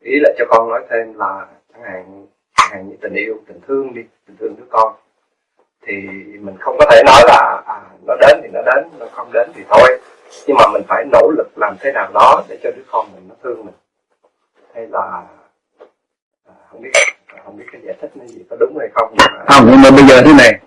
Ý là cho con nói thêm là chẳng hạn như tình yêu, tình thương đi, tình thương đứa con, thì mình không có thể nói là nó đến thì nó đến, nó không đến thì thôi, nhưng mà mình phải nỗ lực làm thế nào đó để cho đứa con mình nó thương mình. Hay là không biết cái giải thích nó gì có đúng hay không, nhưng mà bây giờ thế này,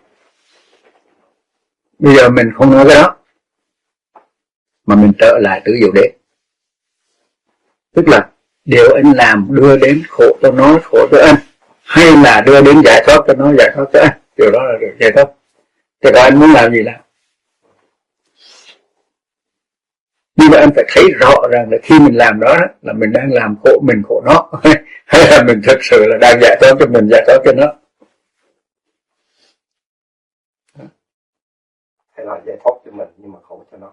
bây giờ mình không nói cái đó mà mình trở lại từ diệu đế, tức là điều anh làm đưa đến khổ cho nó, khổ cho anh, hay là đưa đến giải thoát cho nó, giải thoát cho anh, điều đó là được giải thoát. Thế còn anh muốn làm gì làm. Nhưng mà anh phải thấy rõ rằng là khi mình làm đó là mình đang làm khổ mình, khổ nó, hay là mình thực sự là đang giải thoát cho mình, giải thoát cho nó. Hay là giải thoát cho mình nhưng mà khổ cho nó.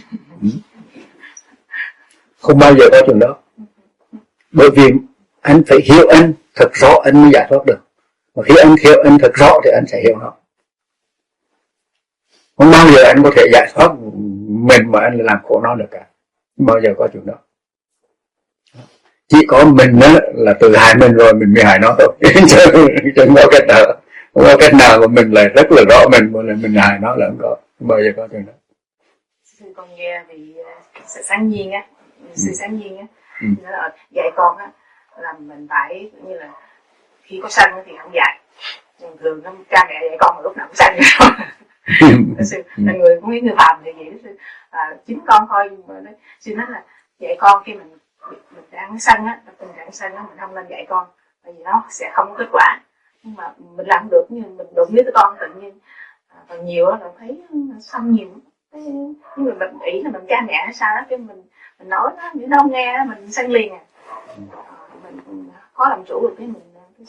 Không bao giờ có chuyện đó. Bởi vì anh phải hiểu anh thật rõ anh mới giải thoát được. Mà khi anh hiểu anh thật rõ thì anh sẽ hiểu nó. Không bao giờ anh có thể giải thoát mình mà anh làm khổ nó được cả. Không bao giờ có chuyện đó. Chỉ có mình đó là tự hại mình rồi mình mới hại nó thôi. Chứ không có cách nào. Không có cách nào mà mình lại rất là rõ mình mà mình hại nó là không có. Không bao giờ có chuyện đó. Sư con nghe thì sự sáng nhiên á, sự sáng nhiên á, nó là dạy con á là mình phải như là khi có sân thì không dạy. Nhưng thường nó cha mẹ dạy con mà lúc nào cũng sân rồi. Sư là người cũng biết người phàm thì vậy đó sư. Chính con thôi, nhưng mà sư nói là dạy con khi mình đang sân á, tình trạng sân á, mình không nên dạy con, bởi vì nó sẽ không có kết quả. Nhưng mà mình làm được, như mình đụng với con tự nhiên còn nhiều á là thấy sân nhiều. Nhưng mà mình nghĩ là mình cha mẹ hay sao đó, cái mình nói nó những đâu nghe mình sân liền mình khó làm chủ được cái mình.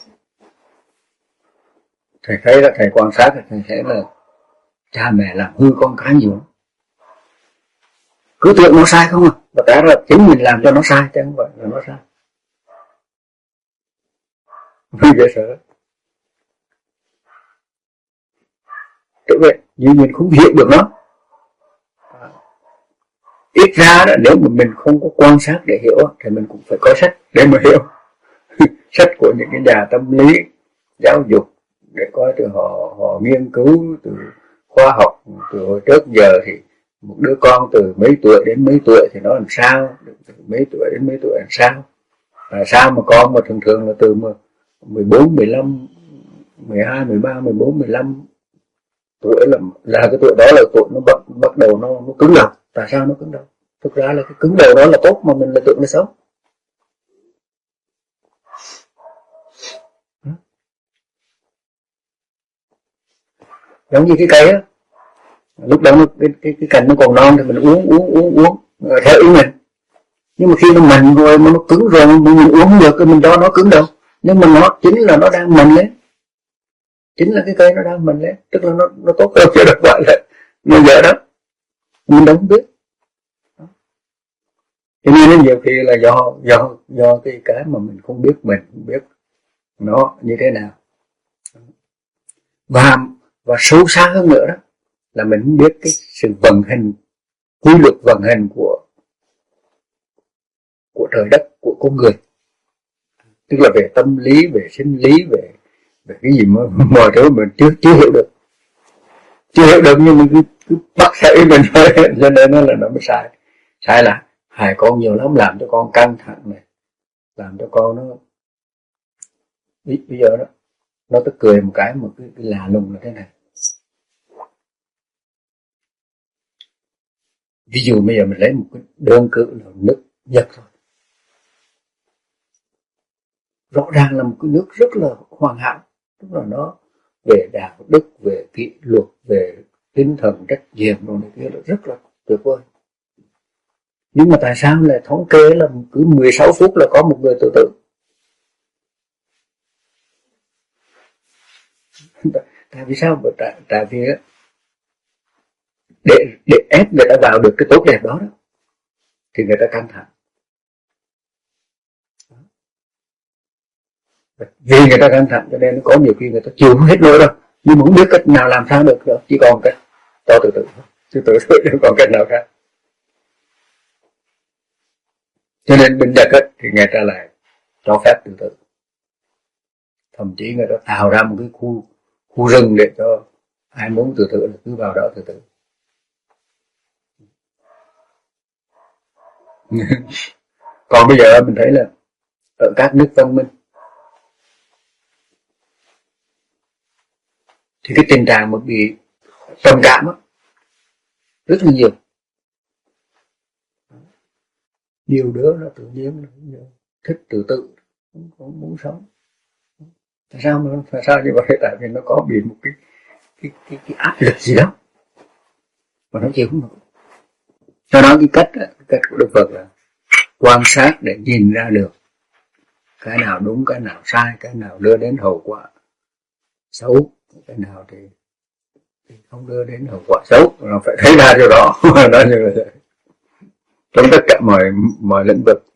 Thầy thấy là thầy quan sát, thầy thấy là cha mẹ làm hư con cái nhiều, cứ tưởng nó sai không à, và tại là chính mình làm cho nó sai chứ không phải là nó sai. Không dễ sợ. Tự vậy như mình không hiểu được nó. Ít ra đó, nếu mà mình không có quan sát để hiểu thì mình cũng phải có sách để mà hiểu. Sách của những cái nhà tâm lý, giáo dục để coi từ họ nghiên cứu từ khoa học từ hồi trước giờ thì một đứa con từ mấy tuổi đến mấy tuổi thì nó làm sao, từ mấy tuổi đến mấy tuổi làm sao, sao mà con mà thường là từ 14, 15, 12, 13, 14, 15 tuổi là cái tuổi đó là tuổi nó bắt đầu nó cứng đầu. Tại sao nó cứng đầu? Thực ra là cái cứng đầu đó là tốt mà mình lại tưởng là xấu. Giống như cái cây á, lúc đó cái cành nó còn non thì mình uống theo ý mình. Nhưng mà khi nó mềm rồi mà nó cứng rồi mình uống không được thì mình cho nó cứng đầu. Nhưng mà nó chính là nó đang mềm lên. Chính là cái cây nó đang mềm lên, tức là nó tốt hơn chứ đâu phải là nó dở đó. Mình đâu biết. Cho nên nhiều khi là do cái mà mình không biết, mình không biết nó như thế nào. Và sâu xa hơn nữa đó là mình không biết cái sự vận hành, quy luật vận hành của trời đất, của con người. Tức là về tâm lý, về sinh lý, về cái gì mà mọi thứ mình chưa hiểu được. Chưa hiểu được nhưng mình cứ bắt theo ý mình thôi, cho nên nó mới sai. Sai là hại con nhiều lắm, làm cho con căng thẳng này, làm cho con nó bây giờ đó nó tức cười một cái mà cái lạ lùng là thế này. Ví dụ bây giờ mình lấy một cái đơn cử là nước Nhật thôi, rõ ràng là một cái nước rất là hoàn hảo, tức là nó về đạo đức, về kỷ luật, về tinh thần trách nhiệm rồi này kia là rất là tuyệt vời. Nhưng mà tại sao lại thống kê là cứ 16 phút là có một người tự tử? Tại vì sao? Tại vì để ép người ta vào được cái tốt đẹp đó thì người ta căng thẳng. Vì người ta căng thẳng cho nên có nhiều khi người ta chịu hết nổi đâu, nhưng mà không biết cách nào làm sao được đâu, chỉ còn cách cho tự tử, chứ tự tử không còn cách nào khác. Cho nên bên Nhật thì người ta lại cho phép tự tử. Thậm chí người ta tạo ra một cái khu rừng để cho ai muốn tự tử là cứ vào đó tự tử. Còn bây giờ mình thấy là ở các nước văn minh thì cái tình trạng mà bị trầm cảm rất là nhiều. Nhiều đứa nó tự nhiên thích tự tử, không muốn sống. Tại sao như vậy? Tại vì nó có bị một cái áp lực gì đó mà nó chịu không nổi. Cho nó cái cách của Đức Phật là quan sát để nhìn ra được cái nào đúng, cái nào sai, cái nào đưa đến hậu quả xấu, cái nào thì không đưa đến hậu quả xấu, nó phải thấy ra điều đó. Đó như là vậy. Trong tất cả mọi lĩnh vực.